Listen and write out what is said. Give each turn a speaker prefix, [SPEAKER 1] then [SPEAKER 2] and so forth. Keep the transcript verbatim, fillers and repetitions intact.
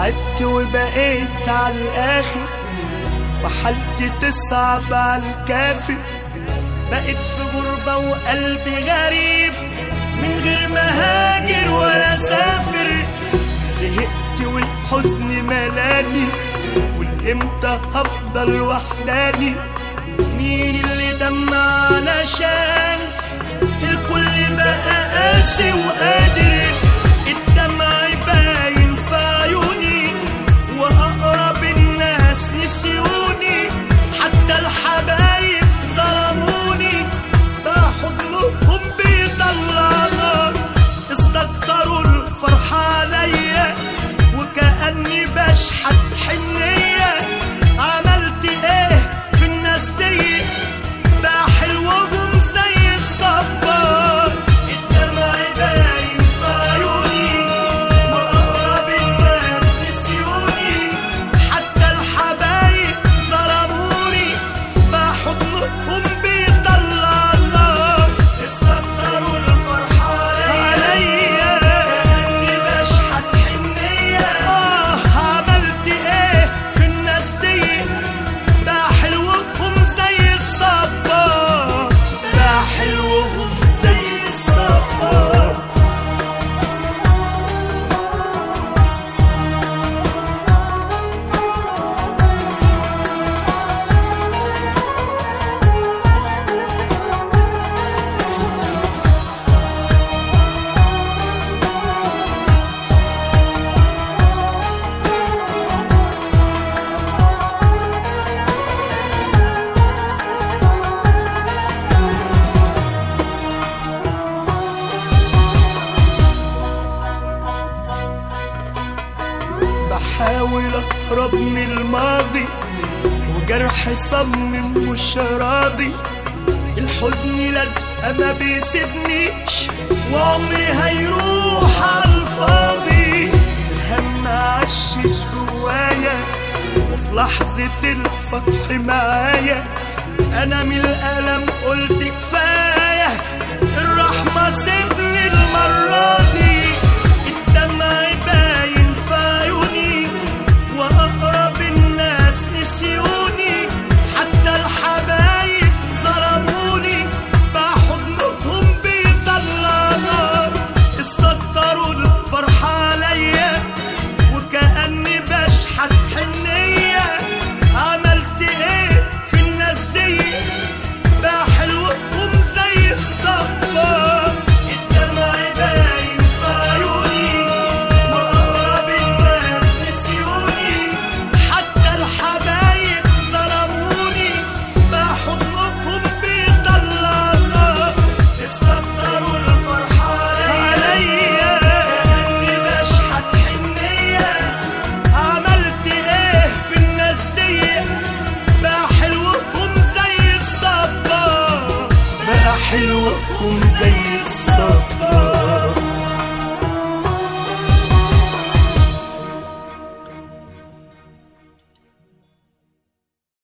[SPEAKER 1] تعبت وبقيت على الآخر وحالتي تصعب على الكافر. بقيت في غربة وقلبي غريب من غير ما هاجر ولا سافر. زهقت والحزن ملاني والامتى هفضل وحداني. مين اللي دمع علشاني؟ الكل بقى قاسي وقادر. الدمع باين في عيوني وأقرب الناس نسيوني. حتى الحبايب ظلموني بقى حضنهم بيطلع نار. استكتروا الفرحة عليا وكأني بشحت حنية. عملت ايه في الناس دي؟ بقى حلوهم زي الصبار. الدمع باين في عيوني وأقرب الناس نسيوني. حتى الحبايب ظلموني بقى حضنهم بيطلع النار. استكتروا الفرحة عليا كأني بشحت حنية. آه عملت ايه في الناس دي؟ بقى حلوهم زي الصبار. بقى حلوهم زي الصبار. بحاول اهرب من الماضي وجرحي صمم مش راضي. الحزن لازقه ما بيسيبنيش وعمري هيروح عالفاضي. الهم عشش جوايا وفي لحظة الفتح معايا انا من الألم قلت كفاية. الرحمة سيبني المرة دي. الدمع باين في عيوني وأقرب الناس نسيوني. حتى الحبايب ظلموني بقى حضنهم بيطلع نار. استكتروا الفرحة عليا وكأني بشحت حنية. عملت ايه في الناس دي؟ بقى حلوهم زي الصبار. الدمع باين في عيوني وأقرب الناس نسيوني. حتى الحبايب ظلموني بقى حضنهم بيطلع النار. استكتروا الفرحة عليا كأني بشحت حنية. عملت ايه في الناس دي؟ بقى حلوهم زي الصبار. بقى حلوهم زي الصبار.